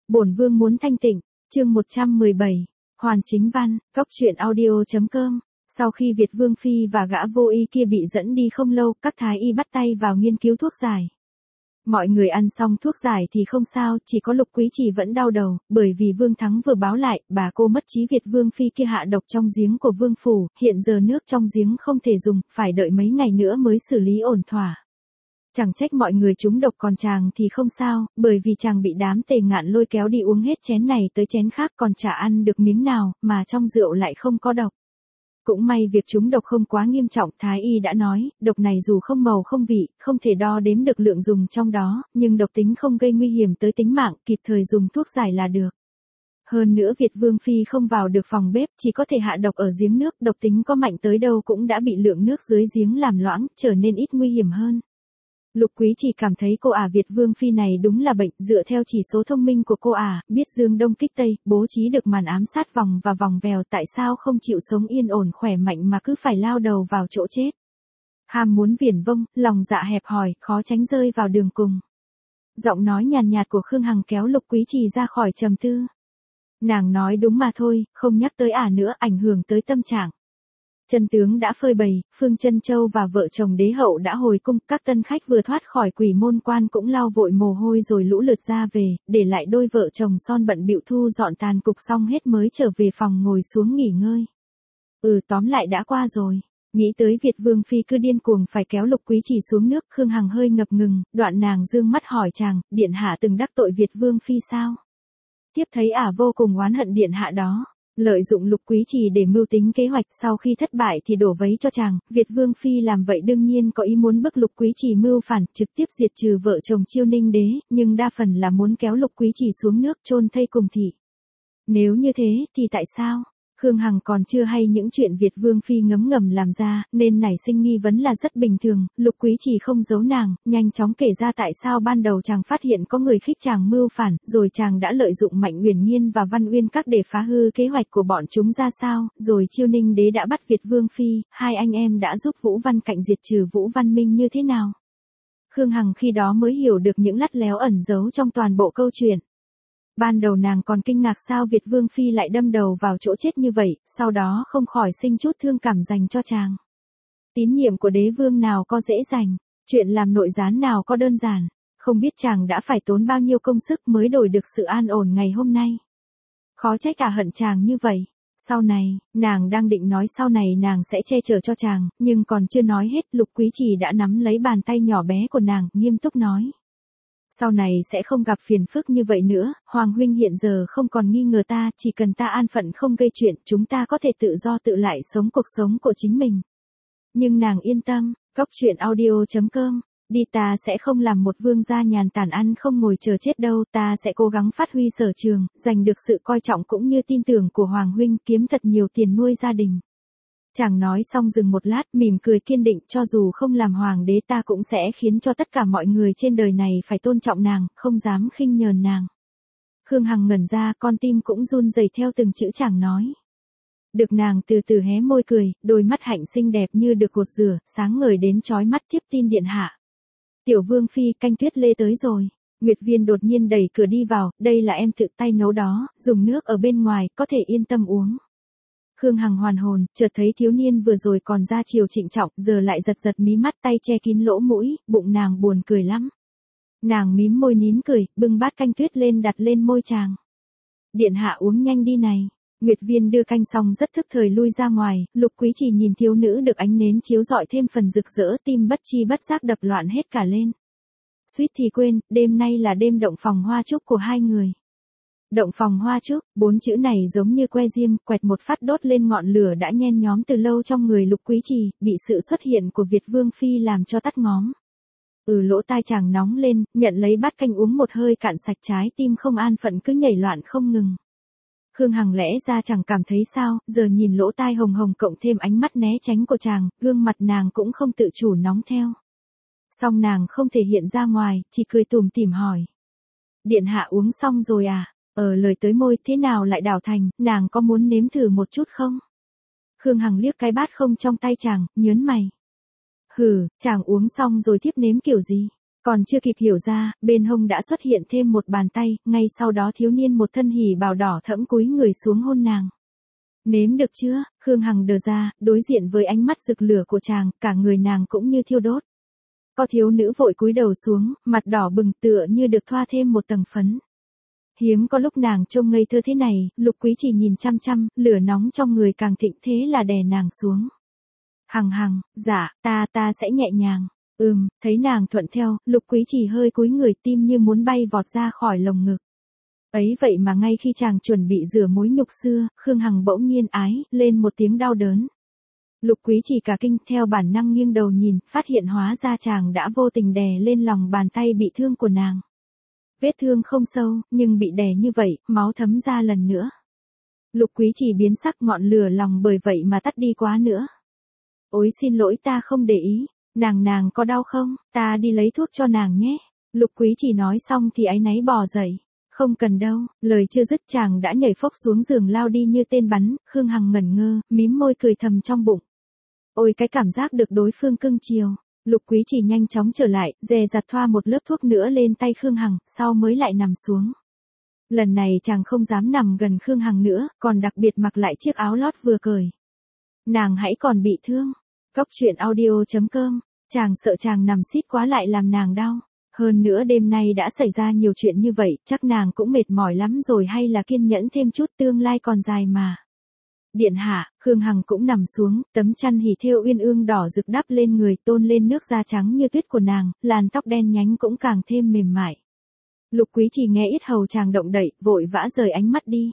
Bổn vương muốn thanh tịnh, chương 117, Hoàn Chính Văn, Cóc Truyện Audio.com. Sau khi Việt Vương Phi và gã vô y kia bị dẫn đi không lâu, các thái y bắt tay vào nghiên cứu thuốc giải. Mọi người ăn xong thuốc giải thì không sao, chỉ có Lục Quý Trì vẫn đau đầu, bởi vì Vương Thắng vừa báo lại, bà cô mất trí Việt Vương Phi kia hạ độc trong giếng của Vương Phủ, hiện giờ nước trong giếng không thể dùng, phải đợi mấy ngày nữa mới xử lý ổn thỏa. Chẳng trách mọi người trúng độc, còn chàng thì không sao, bởi vì chàng bị đám Tề Ngạn lôi kéo đi uống hết chén này tới chén khác, còn chả ăn được miếng nào, mà trong rượu lại không có độc. Cũng may việc trúng độc không quá nghiêm trọng, thái y đã nói, độc này dù không màu không vị, không thể đo đếm được lượng dùng trong đó, nhưng độc tính không gây nguy hiểm tới tính mạng, kịp thời dùng thuốc giải là được. Hơn nữa Việt Vương Phi không vào được phòng bếp, chỉ có thể hạ độc ở giếng nước, độc tính có mạnh tới đâu cũng đã bị lượng nước dưới giếng làm loãng, trở nên ít nguy hiểm hơn. Lục Quý Trì cảm thấy cô Việt Vương Phi này đúng là bệnh, dựa theo chỉ số thông minh của cô biết dương đông kích tây, bố trí được màn ám sát vòng và vòng vèo, tại sao không chịu sống yên ổn khỏe mạnh mà cứ phải lao đầu vào chỗ chết. Ham muốn viển vông, lòng dạ hẹp hòi, khó tránh rơi vào đường cùng. Giọng nói nhàn nhạt của Khương Hằng kéo Lục Quý Trì ra khỏi trầm tư. Nàng nói đúng mà thôi, không nhắc tới nữa, ảnh hưởng tới tâm trạng. Chân tướng đã phơi bày, Phương Chân Châu và vợ chồng đế hậu đã hồi cung, các tân khách vừa thoát khỏi Quỷ Môn Quan cũng lau vội mồ hôi rồi lũ lượt ra về, để lại đôi vợ chồng son bận bịu thu dọn tàn cục xong hết mới trở về phòng ngồi xuống nghỉ ngơi. Tóm lại đã qua rồi. Nghĩ tới Việt Vương Phi cứ điên cuồng phải kéo Lục Quý Trì xuống nước, Khương Hằng hơi ngập ngừng, đoạn nàng dương mắt hỏi chàng, điện hạ từng đắc tội Việt Vương Phi sao? Tiếp thấy vô cùng oán hận điện hạ đó. Lợi dụng Lục Quý Trì để mưu tính kế hoạch, sau khi thất bại thì đổ vấy cho chàng, Việt Vương Phi làm vậy đương nhiên có ý muốn bức Lục Quý Trì mưu phản, trực tiếp diệt trừ vợ chồng Chiêu Ninh đế, nhưng đa phần là muốn kéo Lục Quý Trì xuống nước chôn thây cùng thị. Nếu như thế, thì tại sao? Khương Hằng còn chưa hay những chuyện Việt Vương Phi ngấm ngầm làm ra, nên nảy sinh nghi vấn là rất bình thường, Lục Quý Trì không giấu nàng, nhanh chóng kể ra tại sao ban đầu chàng phát hiện có người khích chàng mưu phản, rồi chàng đã lợi dụng Mạnh Uyển Nhiên và Văn Uyên Các để phá hư kế hoạch của bọn chúng ra sao, rồi Chiêu Ninh đế đã bắt Việt Vương Phi, hai anh em đã giúp Vũ Văn Cạnh diệt trừ Vũ Văn Minh như thế nào. Khương Hằng khi đó mới hiểu được những lắt léo ẩn giấu trong toàn bộ câu chuyện. Ban đầu nàng còn kinh ngạc sao Việt Vương Phi lại đâm đầu vào chỗ chết như vậy, sau đó không khỏi sinh chút thương cảm dành cho chàng. Tín nhiệm của đế vương nào có dễ dành, chuyện làm nội gián nào có đơn giản, không biết chàng đã phải tốn bao nhiêu công sức mới đổi được sự an ổn ngày hôm nay. Khó trách hận chàng như vậy. Sau này, nàng đang định nói sau này nàng sẽ che chở cho chàng, nhưng còn chưa nói hết, Lục Quý Trì đã nắm lấy bàn tay nhỏ bé của nàng, nghiêm túc nói. Sau này sẽ không gặp phiền phức như vậy nữa, Hoàng huynh hiện giờ không còn nghi ngờ ta, chỉ cần ta an phận không gây chuyện, chúng ta có thể tự do tự lại sống cuộc sống của chính mình. Nhưng nàng yên tâm, Cóc Truyện Audio.com, đi ta sẽ không làm một vương gia nhàn tản ăn không ngồi chờ chết đâu, ta sẽ cố gắng phát huy sở trường, giành được sự coi trọng cũng như tin tưởng của Hoàng huynh, kiếm thật nhiều tiền nuôi gia đình. Chàng nói xong dừng một lát, mỉm cười kiên định, cho dù không làm hoàng đế ta cũng sẽ khiến cho tất cả mọi người trên đời này phải tôn trọng nàng, không dám khinh nhờn nàng. Khương Hằng ngẩn ra, con tim cũng run rẩy theo từng chữ chàng nói. Được nàng từ từ hé môi cười, đôi mắt hạnh xinh đẹp như được gột rửa, sáng ngời đến chói mắt, thiếp tin điện hạ. Tiểu Vương Phi, canh tuyết lê tới rồi. Nguyệt Viên đột nhiên đẩy cửa đi vào, đây là em tự tay nấu đó, dùng nước ở bên ngoài, có thể yên tâm uống. Khương Hằng hoàn hồn, chợt thấy thiếu niên vừa rồi còn ra chiều trịnh trọng, giờ lại giật giật mí mắt, tay che kín lỗ mũi, bụng nàng buồn cười lắm. Nàng mím môi nín cười, bưng bát canh tuyết lên đặt lên môi chàng. Điện hạ uống nhanh đi này. Nguyệt Viên đưa canh xong rất thức thời lui ra ngoài, Lục Quý Trì nhìn thiếu nữ được ánh nến chiếu rọi thêm phần rực rỡ, tim bất chi bất giác đập loạn hết cả lên. Suýt thì quên, đêm nay là đêm động phòng hoa trúc của hai người. Động phòng hoa trúc, 4 chữ này giống như que diêm, quẹt một phát đốt lên ngọn lửa đã nhen nhóm từ lâu trong người Lục Quý Trì, bị sự xuất hiện của Việt Vương Phi làm cho tắt ngóm. Lỗ tai chàng nóng lên, nhận lấy bát canh uống một hơi cạn sạch, trái tim không an phận cứ nhảy loạn không ngừng. Khương Hằng lẽ ra chẳng cảm thấy sao, giờ nhìn lỗ tai hồng hồng cộng thêm ánh mắt né tránh của chàng, gương mặt nàng cũng không tự chủ nóng theo. Song nàng không thể hiện ra ngoài, chỉ cười tủm tỉm hỏi. Điện hạ uống xong rồi à? Lời tới môi thế nào lại đảo thành, nàng có muốn nếm thử một chút không? Khương Hằng liếc cái bát không trong tay chàng, nhớn mày. Chàng uống xong rồi thiếp nếm kiểu gì? Còn chưa kịp hiểu ra, bên hông đã xuất hiện thêm một bàn tay, ngay sau đó thiếu niên một thân hỉ bào đỏ thẫm cúi người xuống hôn nàng. Nếm được chưa? Khương Hằng đờ ra, đối diện với ánh mắt rực lửa của chàng, cả người nàng cũng như thiêu đốt. Có thiếu nữ vội cúi đầu xuống, mặt đỏ bừng tựa như được thoa thêm một tầng phấn. Hiếm có lúc nàng trông ngây thơ thế này, Lục Quý Chỉ nhìn chăm chăm, lửa nóng trong người càng thịnh thế là đè nàng xuống. Hằng hằng, dạ, ta sẽ nhẹ nhàng. Thấy nàng thuận theo, Lục Quý Chỉ hơi cúi người tim như muốn bay vọt ra khỏi lồng ngực. Ấy vậy mà ngay khi chàng chuẩn bị rửa mối nhục xưa, Khương Hằng bỗng nhiên ái, lên một tiếng đau đớn. Lục Quý Chỉ cả kinh theo bản năng nghiêng đầu nhìn, phát hiện hóa ra chàng đã vô tình đè lên lòng bàn tay bị thương của nàng. Vết thương không sâu, nhưng bị đè như vậy, máu thấm ra lần nữa. Lục Quý Chỉ biến sắc ngọn lửa lòng bởi vậy mà tắt đi quá nữa. Ôi xin lỗi ta không để ý, nàng có đau không, ta đi lấy thuốc cho nàng nhé. Lục Quý Chỉ nói xong thì áy náy bò dậy. Không cần đâu, lời chưa dứt chàng đã nhảy phốc xuống giường lao đi như tên bắn, Khương Hằng ngẩn ngơ, mím môi cười thầm trong bụng. Ôi cái cảm giác được đối phương cưng chiều. Lục Quý Chỉ nhanh chóng trở lại, dè dặt thoa một lớp thuốc nữa lên tay Khương Hằng, sau mới lại nằm xuống. Lần này chàng không dám nằm gần Khương Hằng nữa, còn đặc biệt mặc lại chiếc áo lót vừa cởi. Nàng hãy còn bị thương. Góc truyện audio.com, chàng sợ chàng nằm xít quá lại làm nàng đau. Hơn nữa đêm nay đã xảy ra nhiều chuyện như vậy, chắc nàng cũng mệt mỏi lắm rồi hay là kiên nhẫn thêm chút, tương lai còn dài mà. Điện hạ, Khương Hằng cũng nằm xuống, tấm chăn hỉ thêu uyên ương đỏ rực đắp lên người, tôn lên nước da trắng như tuyết của nàng, làn tóc đen nhánh cũng càng thêm mềm mại. Lục Quý Chỉ nghe yết hầu chàng động đậy, vội vã rời ánh mắt đi.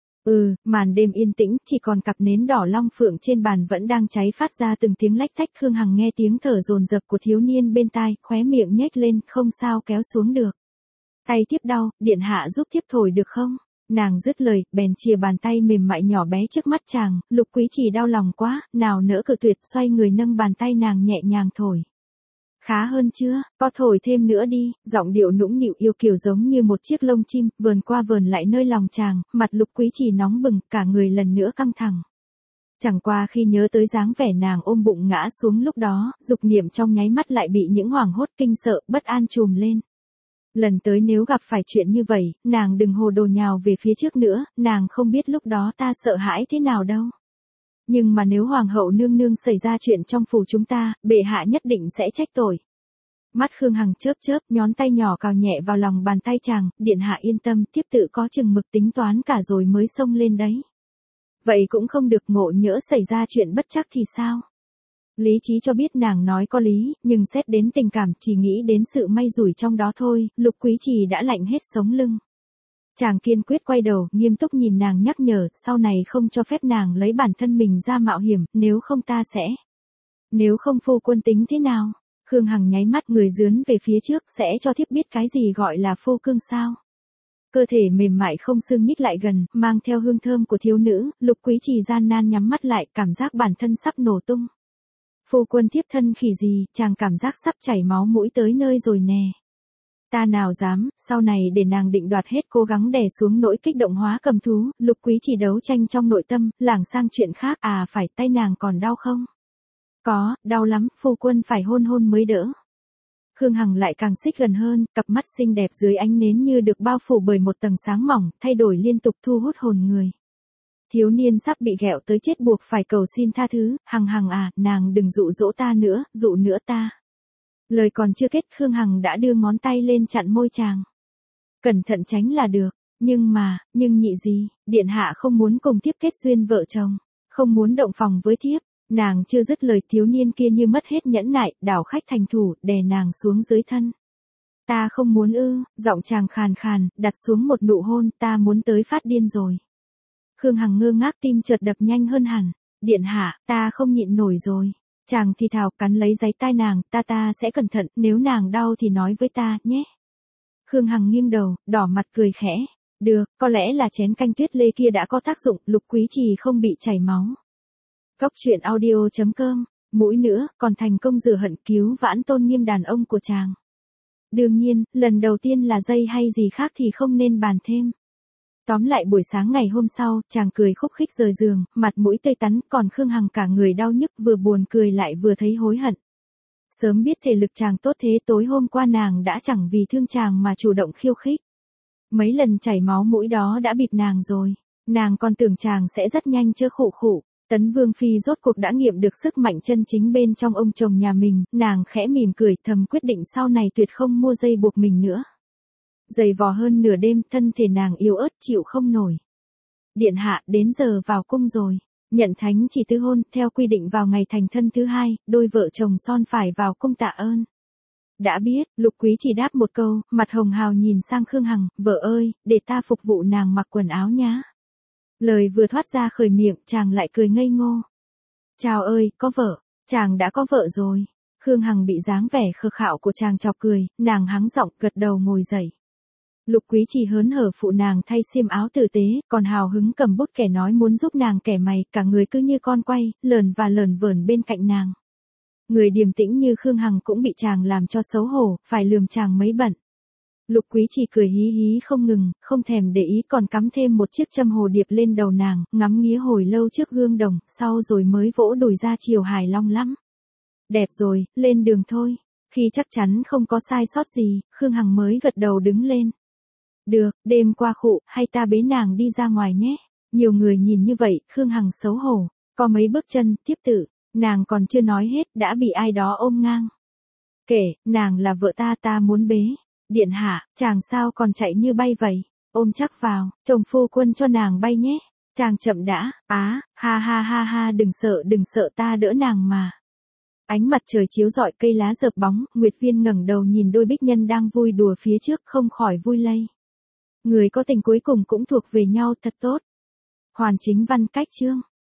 Màn đêm yên tĩnh, chỉ còn cặp nến đỏ long phượng trên bàn vẫn đang cháy phát ra từng tiếng lách thách. Khương Hằng nghe tiếng thở dồn dập của thiếu niên bên tai, khóe miệng nhếch lên, không sao kéo xuống được. Tay thiếp đau, điện hạ giúp thiếp thổi được không? Nàng dứt lời, bèn chìa bàn tay mềm mại nhỏ bé trước mắt chàng. Lục Quý Chỉ đau lòng quá, nào nỡ cự tuyệt, xoay người nâng bàn tay nàng nhẹ nhàng thổi. Khá hơn chưa, có thổi thêm nữa đi, giọng điệu nũng nịu yêu kiều giống như một chiếc lông chim, vờn qua vờn lại nơi lòng chàng, mặt Lục Quý Chỉ nóng bừng, cả người lần nữa căng thẳng. Chẳng qua khi nhớ tới dáng vẻ nàng ôm bụng ngã xuống lúc đó, dục niệm trong nháy mắt lại bị những hoảng hốt kinh sợ, bất an trùm lên. Lần tới nếu gặp phải chuyện như vậy, nàng đừng hồ đồ nhào về phía trước nữa, nàng không biết lúc đó ta sợ hãi thế nào đâu. Nhưng mà nếu hoàng hậu nương nương xảy ra chuyện trong phủ chúng ta, bệ hạ nhất định sẽ trách tội. Mắt Khương Hằng chớp chớp, nhón tay nhỏ cào nhẹ vào lòng bàn tay chàng, điện hạ yên tâm, tiếp tự có chừng mực tính toán cả rồi mới xông lên đấy. Vậy cũng không được, ngộ nhỡ xảy ra chuyện bất trắc thì sao? Lý trí cho biết nàng nói có lý, nhưng xét đến tình cảm, chỉ nghĩ đến sự may rủi trong đó thôi, Lục Quý Chỉ đã lạnh hết sống lưng. Chàng kiên quyết quay đầu, nghiêm túc nhìn nàng nhắc nhở, sau này không cho phép nàng lấy bản thân mình ra mạo hiểm, nếu không ta sẽ. Nếu không phu quân tính thế nào? Khương Hằng nháy mắt, người dướn về phía trước, sẽ cho thiếp biết cái gì gọi là phu cương sao? Cơ thể mềm mại không xương nhích lại gần, mang theo hương thơm của thiếu nữ, Lục Quý Chỉ gian nan nhắm mắt lại, cảm giác bản thân sắp nổ tung. Phu quân thiếp thân khỉ gì, chàng cảm giác sắp chảy máu mũi tới nơi rồi nè. Ta nào dám, sau này để nàng định đoạt hết, cố gắng đè xuống nỗi kích động hóa cầm thú. Lục Quý Chỉ đấu tranh trong nội tâm, lảng sang chuyện khác, phải tay nàng còn đau không? Có, đau lắm, phu quân phải hôn hôn mới đỡ. Khương Hằng lại càng xích gần hơn, cặp mắt xinh đẹp dưới ánh nến như được bao phủ bởi một tầng sáng mỏng, thay đổi liên tục thu hút hồn người. Thiếu niên sắp bị ghẹo tới chết buộc phải cầu xin tha thứ, Hằng Hằng nàng đừng dụ dỗ ta nữa, dụ nữa ta. Lời còn chưa kết, Khương Hằng đã đưa ngón tay lên chặn môi chàng. Cẩn thận tránh là được, nhưng nhị gì, điện hạ không muốn cùng thiếp kết duyên vợ chồng, không muốn động phòng với thiếp. Nàng chưa dứt lời, thiếu niên kia như mất hết nhẫn nại, đảo khách thành thủ, đè nàng xuống dưới thân. Ta không muốn giọng chàng khàn khàn, đặt xuống một nụ hôn, ta muốn tới phát điên rồi. Khương Hằng ngơ ngác, tim chợt đập nhanh hơn hẳn. Điện hạ, ta không nhịn nổi rồi. Chàng thì thào, cắn lấy giấy tai nàng, ta sẽ cẩn thận, nếu nàng đau thì nói với ta, nhé. Khương Hằng nghiêng đầu, đỏ mặt cười khẽ. Được, có lẽ là chén canh tuyết lê kia đã có tác dụng, Lục Quý Chỉ không bị chảy máu. Góc truyện audio.com, mũi nữa, còn thành công rửa hận, cứu vãn tôn nghiêm đàn ông của chàng. Đương nhiên, lần đầu tiên là dây hay gì khác thì không nên bàn thêm. Tóm lại buổi sáng ngày hôm sau, chàng cười khúc khích rời giường, mặt mũi tươi tắn, còn Khương Hằng cả người đau nhức, vừa buồn cười lại vừa thấy hối hận. Sớm biết thể lực chàng tốt thế tối hôm qua nàng đã chẳng vì thương chàng mà chủ động khiêu khích. Mấy lần chảy máu mũi đó đã bịp nàng rồi, nàng còn tưởng chàng sẽ rất nhanh chữa khụ khụ. Tấn Vương Phi rốt cuộc đã nghiệm được sức mạnh chân chính bên trong ông chồng nhà mình, nàng khẽ mỉm cười thầm quyết định sau này tuyệt không mua dây buộc mình nữa. Dày vò hơn nửa đêm, thân thể nàng yếu ớt chịu không nổi. Điện hạ, đến giờ vào cung rồi. Nhận thánh chỉ tứ hôn, theo quy định vào ngày thành thân thứ 2, đôi vợ chồng son phải vào cung tạ ơn. Đã biết, Lục Quý chỉ đáp một câu, mặt hồng hào nhìn sang Khương Hằng, vợ ơi, để ta phục vụ nàng mặc quần áo nhá. Lời vừa thoát ra khởi miệng, chàng lại cười ngây ngô. Chào ơi, có vợ, chàng đã có vợ rồi. Khương Hằng bị dáng vẻ khờ khạo của chàng chọc cười, nàng hắng giọng gật đầu ngồi dậy. Lục Quý chỉ hớn hở phụ nàng thay xiêm áo tử tế, còn hào hứng cầm bút kẻ nói muốn giúp nàng kẻ mày, cả người cứ như con quay, lờn và lờn vờn bên cạnh nàng. Người điềm tĩnh như Khương Hằng cũng bị chàng làm cho xấu hổ, phải lườm chàng mấy bận. Lục Quý chỉ cười hí hí không ngừng, không thèm để ý còn cắm thêm một chiếc châm hồ điệp lên đầu nàng, ngắm nghía hồi lâu trước gương đồng, sau rồi mới vỗ đùi ra chiều hài long lắm. Đẹp rồi, lên đường thôi. Khi chắc chắn không có sai sót gì, Khương Hằng mới gật đầu đứng lên. Được, đêm qua khụ, hay ta bế nàng đi ra ngoài nhé. Nhiều người nhìn như vậy, Khương Hằng xấu hổ, có mấy bước chân, tiếp tự, nàng còn chưa nói hết, đã bị ai đó ôm ngang. Kể, nàng là vợ ta muốn bế. Điện hạ, chàng sao còn chạy như bay vậy, ôm chắc vào, chồng phu quân cho nàng bay nhé. Chàng chậm đã, ha ha, đừng sợ ta đỡ nàng mà. Ánh mặt trời chiếu rọi cây lá rợp bóng, Nguyệt Viên ngẩng đầu nhìn đôi bích nhân đang vui đùa phía trước không khỏi vui lây. Người có tình cuối cùng cũng thuộc về nhau thật tốt. Hoàn Chính Văn cách chương.